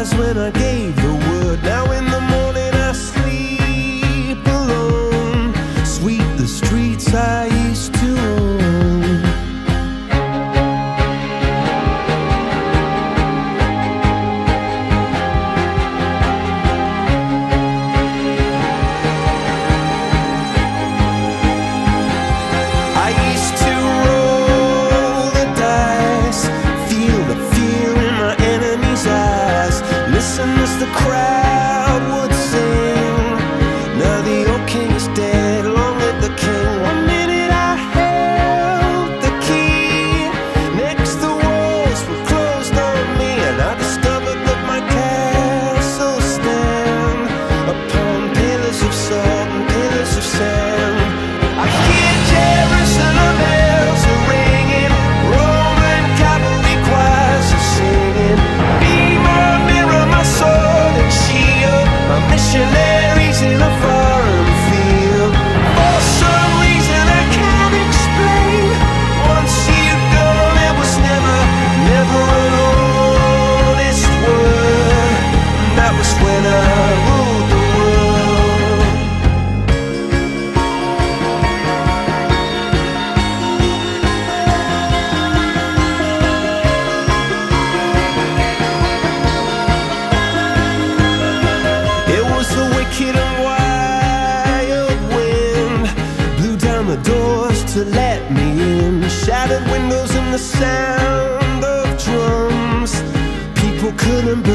eyes when I gave the word. Now in the morning I sleep alone. Sweep the streets I used to own. I used to roll the dice, feel the fear in my enemy's eyes, listen as the crowd would sing. Now the old king is dead, long live the king. One minute I held the key, next the walls were closed on me, and I discovered that my castle stand upon pillars of salt and pillars of sand. I hear Jerusalem bells are ringing, Roman cavalry choirs are singing. Be my mirror, my sword and shield, my missionaries in a foreign field. For some reason I can't explain, once you've gone there was never, never an honest word. And that was when I ruled the world. It was the wicked and wild wind, blew down the doors to let me in, shattered windows and the sound of drums. People couldn't